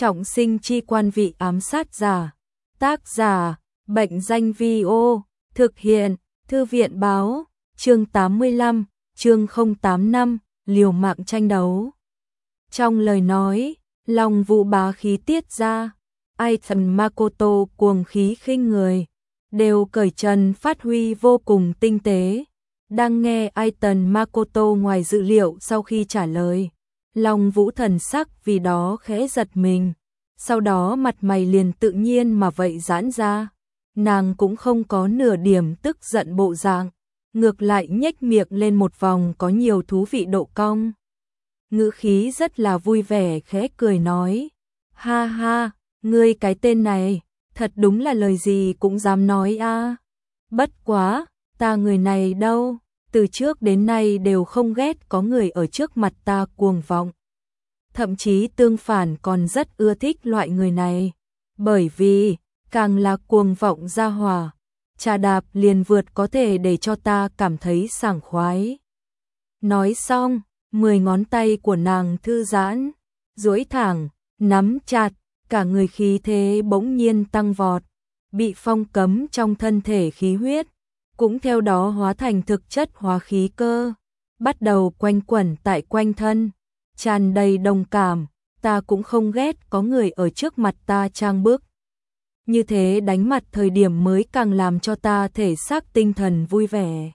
Trọng sinh chi quan vị ám sát giả. Tác giả, Bệnh danh Vi-ô, thực hiện, Thư viện báo, chương 85, chương 085, liều mạng tranh đấu. Trong lời nói, Long Vũ bá khí tiết ra, ai thần Makoto cuồng khí khinh người, đều cởi trần phát huy vô cùng tinh tế. Đang nghe Aiton Makoto ngoài dự liệu sau khi trả lời, Long Vũ thần sắc vì đó khẽ giật mình, sau đó mặt mày liền tự nhiên mà vậy giãn ra, nàng cũng không có nửa điểm tức giận bộ dạng, ngược lại nhếch miệng lên một vòng có nhiều thú vị độ cong. Ngữ khí rất là vui vẻ khẽ cười nói, ha ha, ngươi cái tên này, thật đúng là lời gì cũng dám nói a. Bất quá, ta người này đâu, từ trước đến nay đều không ghét có người ở trước mặt ta cuồng vọng. Thậm chí tương phản còn rất ưa thích loại người này, bởi vì, càng là cuồng vọng ra hỏa, trà đạp liền vượt có thể để cho ta cảm thấy sảng khoái. Nói xong, 10 ngón tay của nàng thư giãn, duỗi thẳng, nắm chặt, cả người khí thế bỗng nhiên tăng vọt, bị phong cấm trong thân thể khí huyết, cũng theo đó hóa thành thực chất hóa khí cơ, bắt đầu quanh quẩn tại quanh thân, tràn đầy đồng cảm, ta cũng không ghét có người ở trước mặt ta trang bức. Như thế đánh mặt thời điểm mới càng làm cho ta thể xác tinh thần vui vẻ.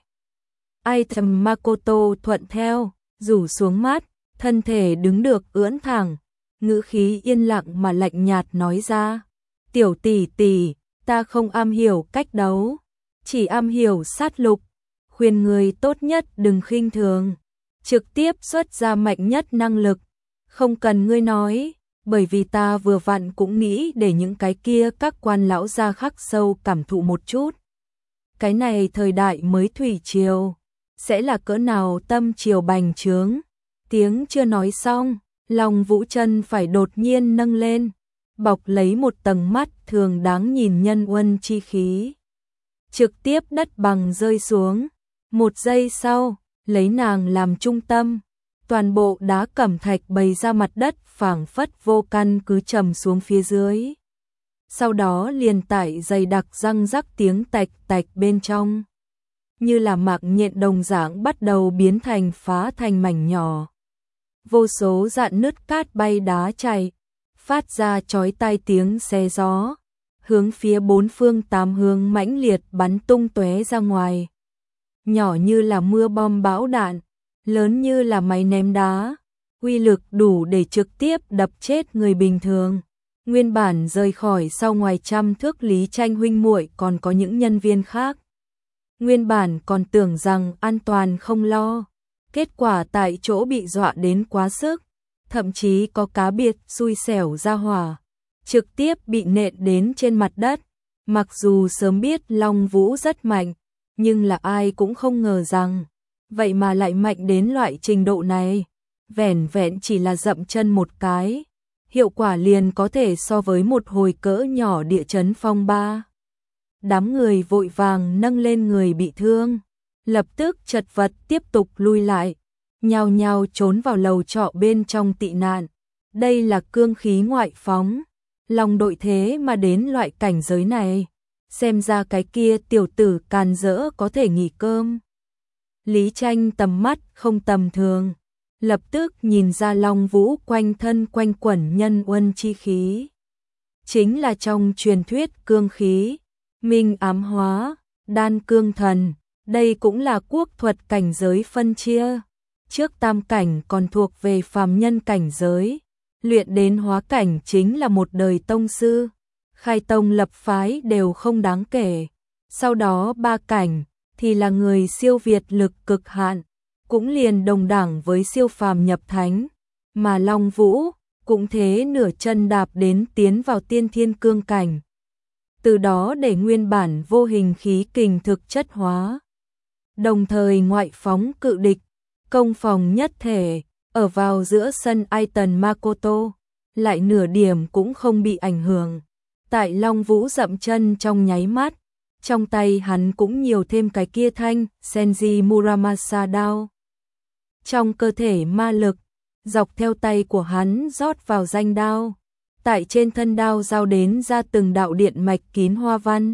Aiton Makoto thuận theo, rủ xuống mắt, thân thể đứng được ưỡn thẳng, ngữ khí yên lặng mà lạnh nhạt nói ra, tiểu tỷ tỷ, ta không am hiểu cách đấu, chỉ am hiểu sát lục, khuyên người tốt nhất đừng khinh thường, trực tiếp xuất ra mạnh nhất năng lực, không cần ngươi nói, bởi vì ta vừa vặn cũng nghĩ để những cái kia các quan lão gia khắc sâu cảm thụ một chút. Cái này thời đại mới thủy triều, sẽ là cỡ nào tâm triều bành trướng. Tiếng chưa nói xong, Long Vũ chân phải đột nhiên nâng lên, bọc lấy một tầng mắt thường đáng nhìn nhân uân chi khí. Trực tiếp đất bằng rơi xuống, một giây sau, lấy nàng làm trung tâm, toàn bộ đá cẩm thạch bày ra mặt đất phảng phất vô căn cứ trầm xuống phía dưới. Sau đó liền tải dày đặc răng rắc tiếng tạch tạch bên trong, như là mạc nhện đồng dạng bắt đầu biến thành phá thành mảnh nhỏ. Vô số dạn nứt cát bay đá chảy, phát ra chói tai tiếng xé gió, hướng phía bốn phương tám hướng mãnh liệt bắn tung tóe ra ngoài. Nhỏ như là mưa bom bão đạn, lớn như là máy ném đá, uy lực đủ để trực tiếp đập chết người bình thường. Nguyên bản rời khỏi sau ngoài trăm thước Lý Tranh huynh muội còn có những nhân viên khác. Nguyên bản còn tưởng rằng an toàn không lo, kết quả tại chỗ bị dọa đến quá sức, thậm chí có cá biệt xui xẻo ra hỏa, trực tiếp bị nện đến trên mặt đất. Mặc dù sớm biết Long Vũ rất mạnh, nhưng là ai cũng không ngờ rằng, vậy mà lại mạnh đến loại trình độ này, vẻn vẹn chỉ là dậm chân một cái, hiệu quả liền có thể so với một hồi cỡ nhỏ địa chấn phong ba. Đám người vội vàng nâng lên người bị thương, lập tức chật vật tiếp tục lui lại, nhao nhao trốn vào lầu trọ bên trong tị nạn. Đây là cương khí ngoại phóng, lòng đội thế mà đến loại cảnh giới này, xem ra cái kia tiểu tử càn rỡ có thể nghỉ cơm. Lý Tranh tầm mắt không tầm thường, lập tức nhìn ra Long Vũ quanh thân quanh quẩn nhân uân chi khí. Chính là trong truyền thuyết cương khí, minh ám hóa, đan cương thần, đây cũng là quốc thuật cảnh giới phân chia. Trước tam cảnh còn thuộc về phàm nhân cảnh giới, luyện đến hóa cảnh chính là một đời tông sư, khai tông lập phái đều không đáng kể. Sau đó ba cảnh thì là người siêu việt lực cực hạn, cũng liền đồng đẳng với siêu phàm nhập thánh, mà Long Vũ cũng thế nửa chân đạp đến tiến vào tiên thiên cương cảnh. Từ đó để nguyên bản vô hình khí kình thực chất hóa, đồng thời ngoại phóng cự địch, công phòng nhất thể, ở vào giữa sân Aiton Makoto, lại nửa điểm cũng không bị ảnh hưởng. Tại Long Vũ dậm chân trong nháy mắt, trong tay hắn cũng nhiều thêm cái kia thanh Senji Muramasa đao. Trong cơ thể ma lực, dọc theo tay của hắn rót vào danh đao, tại trên thân đao giao đến ra từng đạo điện mạch kín hoa văn.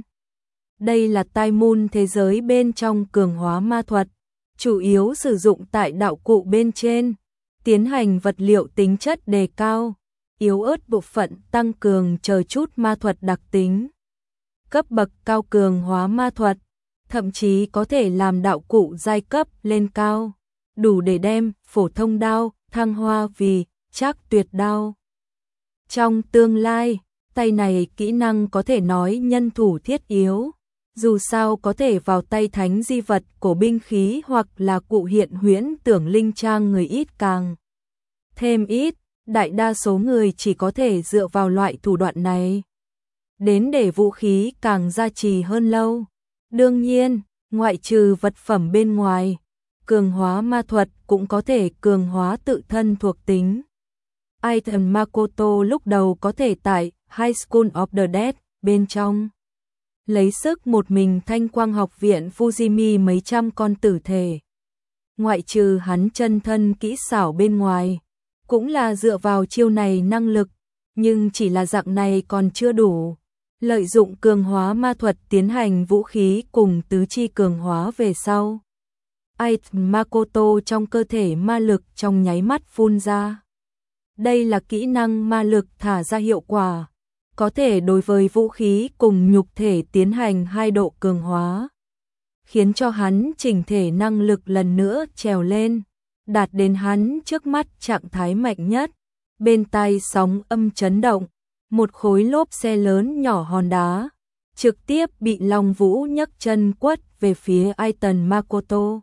Đây là tai môn thế giới bên trong cường hóa ma thuật, chủ yếu sử dụng tại đạo cụ bên trên, tiến hành vật liệu tính chất đề cao, yếu ớt bộ phận tăng cường chờ chút ma thuật đặc tính. Cấp bậc cao cường hóa ma thuật, thậm chí có thể làm đạo cụ giai cấp lên cao, đủ để đem phổ thông đao thăng hoa vì trác tuyệt đao. Trong tương lai, tay này kỹ năng có thể nói nhân thủ thiết yếu, dù sao có thể vào tay thánh di vật của binh khí hoặc là cụ hiện huyễn tưởng linh trang người ít càng thêm ít, đại đa số người chỉ có thể dựa vào loại thủ đoạn này đến để vũ khí càng gia trì hơn lâu. Đương nhiên, ngoại trừ vật phẩm bên ngoài, cường hóa ma thuật cũng có thể cường hóa tự thân thuộc tính. Item Makoto lúc đầu có thể tại High School of the Dead bên trong lấy sức một mình Thanh Quang học viện Fujimi mấy trăm con tử thể. Ngoại trừ hắn chân thân kỹ xảo bên ngoài, cũng là dựa vào chiêu này năng lực, nhưng chỉ là dạng này còn chưa đủ. Lợi dụng cường hóa ma thuật tiến hành vũ khí cùng tứ chi cường hóa về sau. Item Makoto trong cơ thể ma lực trong nháy mắt phun ra. Đây là kỹ năng ma lực thả ra hiệu quả, có thể đối với vũ khí cùng nhục thể tiến hành 2 độ cường hóa, khiến cho hắn chỉnh thể năng lực lần nữa trèo lên, đạt đến hắn trước mắt trạng thái mạnh nhất. Bên tai sóng âm chấn động, một khối lốp xe lớn nhỏ hòn đá trực tiếp bị Long Vũ nhấc chân quất về phía Item Makoto.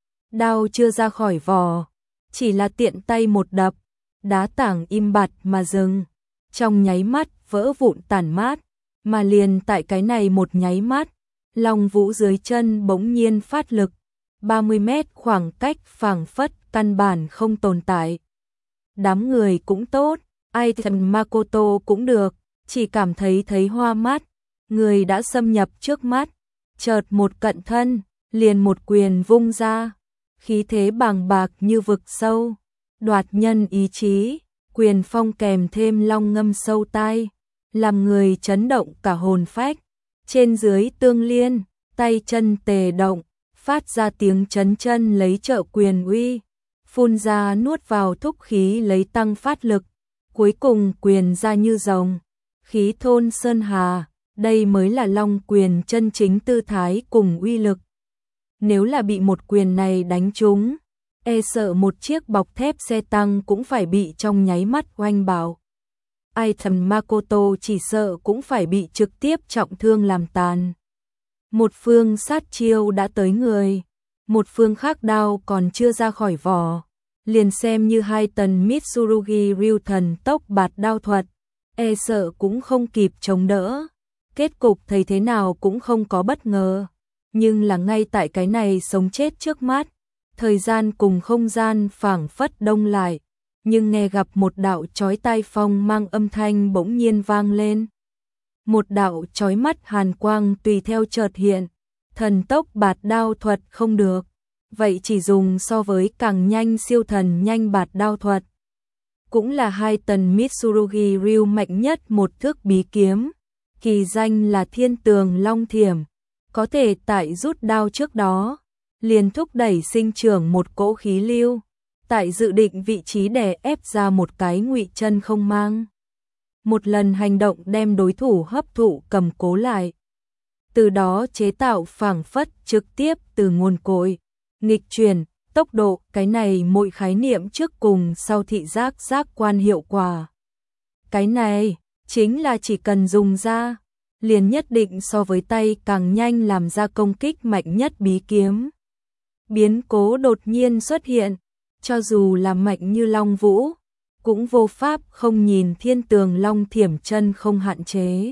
Đao chưa ra khỏi vỏ, chỉ là tiện tay một đập, đá tảng im bặt mà dừng, trong nháy mắt vỡ vụn tản mát, mà liền tại cái này một nháy mắt, Long Vũ dưới chân bỗng nhiên phát lực, 30 mét khoảng cách phảng phất căn bản không tồn tại. Đám người cũng tốt, Item Makoto cũng được, chỉ cảm thấy hoa mắt, người đã xâm nhập trước mắt, chợt một cận thân, liền một quyền vung ra, khí thế bàng bạc như vực sâu, đoạt nhân ý chí, quyền phong kèm thêm long ngâm sâu tai, làm người chấn động cả hồn phách, trên dưới tương liên, tay chân tề động, phát ra tiếng chấn chân lấy trợ quyền uy, phun ra nuốt vào thúc khí lấy tăng phát lực, cuối cùng quyền ra như rồng, khí thôn sơn hà, đây mới là long quyền chân chính tư thái cùng uy lực. Nếu là bị một quyền này đánh trúng, e sợ một chiếc bọc thép xe tăng cũng phải bị trong nháy mắt oanh bạo. Item Makoto chỉ sợ cũng phải bị trực tiếp trọng thương làm tàn. Một phương sát chiêu đã tới người, một phương khác đao còn chưa ra khỏi vỏ, liền xem như hai tần Mitsurugi Ryu thần tốc bạt đao thuật, e sợ cũng không kịp chống đỡ. Kết cục thấy thế nào cũng không có bất ngờ, nhưng là ngay tại cái này sống chết trước mắt, thời gian cùng không gian phảng phất đông lại, nhưng nghe gặp một đạo chói tai phong mang âm thanh bỗng nhiên vang lên. Một đạo chói mắt hàn quang tùy theo chợt hiện, thần tốc bạt đao thuật không được, vậy chỉ dùng so với càng nhanh siêu thần nhanh bạt đao thuật. Cũng là hai tần Mitsurugi Ryu mạnh nhất một thước bí kiếm, kỳ danh là Thiên Tường Long Thiểm, có thể tại rút đao trước đó, liền thúc đẩy sinh trưởng một cỗ khí lưu, tại dự định vị trí đè ép ra một cái ngụy chân không mang. Một lần hành động đem đối thủ hấp thụ cầm cố lại. Từ đó chế tạo phảng phất trực tiếp từ nguồn cội, nghịch chuyển, tốc độ, cái này mỗi khái niệm trước cùng sau thị giác giác quan hiệu quả. Cái này chính là chỉ cần dùng ra, liền nhất định so với tay càng nhanh làm ra công kích mạnh nhất bí kiếm. Biến cố đột nhiên xuất hiện, cho dù là mạnh như Long Vũ, cũng vô pháp không nhìn Thiên Tường Long Thiểm chân không hạn chế.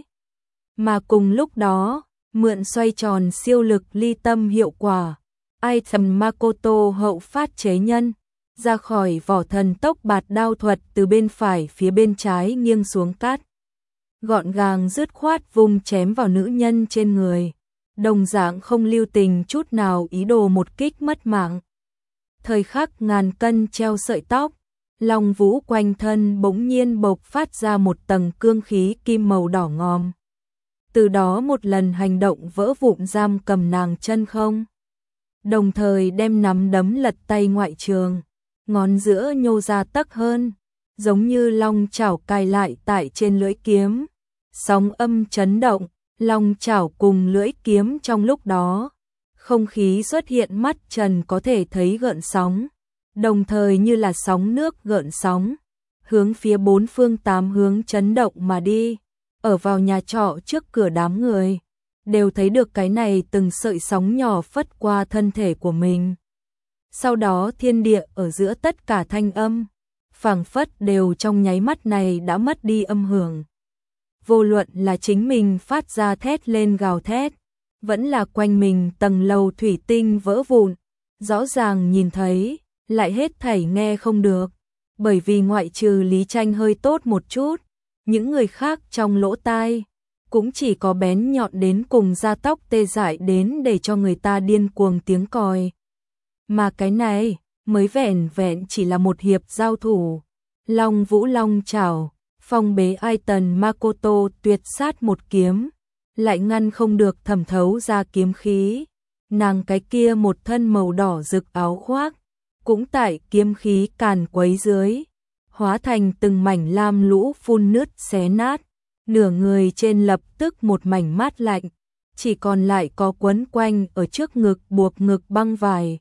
Mà cùng lúc đó, mượn xoay tròn siêu lực ly tâm hiệu quả, Item Makoto hậu phát chế nhân, ra khỏi vỏ thần tốc bạt đao thuật từ bên phải phía bên trái nghiêng xuống cắt. Gọn gàng dứt khoát vùng chém vào nữ nhân trên người, đồng dạng không lưu tình chút nào ý đồ một kích mất mạng. Thời khắc ngàn cân treo sợi tóc, Long Vũ quanh thân bỗng nhiên bộc phát ra một tầng cương khí kim màu đỏ ngòm. Từ đó một lần hành động vỡ vụn giam cầm nàng chân không. Đồng thời đem nắm đấm lật tay ngoại trường, ngón giữa nhô ra tấc hơn, giống như long chảo cài lại tại trên lưỡi kiếm. Sóng âm chấn động, long chảo cùng lưỡi kiếm trong lúc đó. Không khí xuất hiện mắt trần có thể thấy gợn sóng, đồng thời như là sóng nước gợn sóng, hướng phía bốn phương tám hướng chấn động mà đi. Ở vào nhà trọ trước cửa đám người, đều thấy được cái này từng sợi sóng nhỏ phất qua thân thể của mình. Sau đó thiên địa ở giữa tất cả thanh âm, phảng phất đều trong nháy mắt này đã mất đi âm hưởng. Vô luận là chính mình phát ra thét lên gào thét, vẫn là quanh mình tầng lầu thủy tinh vỡ vụn, rõ ràng nhìn thấy, lại hết thảy nghe không được. Bởi vì ngoại trừ Lý Tranh hơi tốt một chút, những người khác trong lỗ tai cũng chỉ có bén nhọn đến cùng da tóc tê dại đến để cho người ta điên cuồng tiếng còi. Mà cái này mới vẻn vẹn chỉ là một hiệp giao thủ. Long Vũ long chảo, phong bế Aiton Makoto tuyệt sát một kiếm, lại ngăn không được thẩm thấu ra kiếm khí. Nàng cái kia một thân màu đỏ rực áo khoác, cũng tại kiếm khí càn quấy dưới, hóa thành từng mảnh lam lũ phun nứt xé nát, nửa người trên lập tức một mảnh mát lạnh, chỉ còn lại có quấn quanh ở trước ngực buộc ngực băng vải.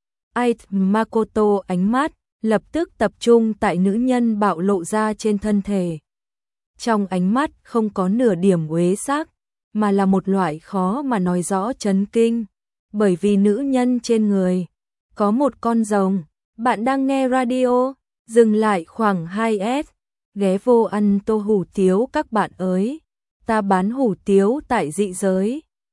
Aiton Makoto ánh mắt lập tức tập trung tại nữ nhân bạo lộ ra trên thân thể. Trong ánh mắt không có nửa điểm uế sắc, mà là một loại khó mà nói rõ chấn kinh, bởi vì nữ nhân trên người có một con rồng. Bạn đang nghe radio, dừng lại khoảng 2S, ghé vô ăn tô hủ tiếu các bạn ơi. Ta bán hủ tiếu tại dị giới,